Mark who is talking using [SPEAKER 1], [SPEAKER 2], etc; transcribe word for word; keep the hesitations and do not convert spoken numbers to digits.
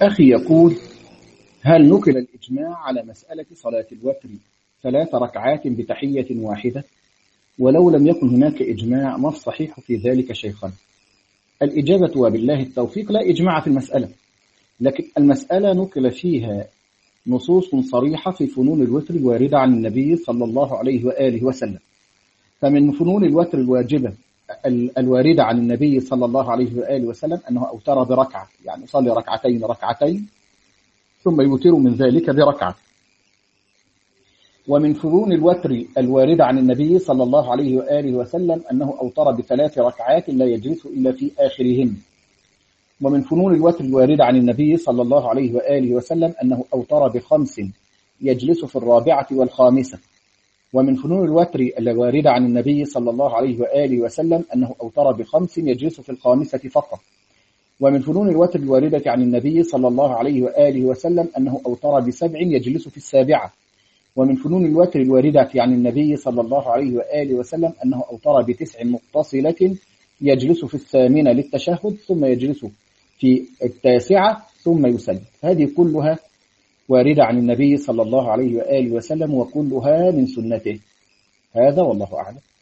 [SPEAKER 1] أخي يقول: هل نقل الإجماع على مسألة صلاة الوتر ثلاث ركعات بتحية واحدة؟ ولو لم يكن هناك إجماع ما الصحيح في ذلك شيخنا؟ الإجابة وبالله التوفيق: لا إجماع في المسألة، لكن المسألة نقل فيها نصوص صريحة في فنون الوتر الواردة عن النبي صلى الله عليه وآله وسلم. فمن فنون الوتر الواجبة الواردة عن النبي صلى الله عليه وآله وسلم أنه أوتر بركعة، يعني يصلي ركعتين ركعتين ثم يوتر من ذلك بركعة. ومن فنون الوتر الواردة عن النبي صلى الله عليه وآله وسلم أنه أوتر بثلاث ركعات لا يجلس إلا في آخرهم. ومن فنون الوتر الواردة عن النبي صلى الله عليه وآله وسلم أنه أوتر بخمس يجلس في الرابعة والخامسة. ومن فنون الوتر الواردة عن النبي صلى الله عليه وآله وسلم أنه أوتر بخمس يجلس في الخامسة فقط. ومن فنون الوتر الواردة عن النبي صلى الله عليه وآله وسلم أنه أوتر بسبع يجلس في السابعة. ومن فنون الوتر الواردة عن النبي صلى الله عليه وآله وسلم أنه أوتر بتسع متصلة يجلس في الثامنة للتشهد ثم يجلس في التاسعة ثم يسلم. هذه كلها واردة عن النبي صلى الله عليه وآله وسلم وكلها من سنته. هذا والله أعلم.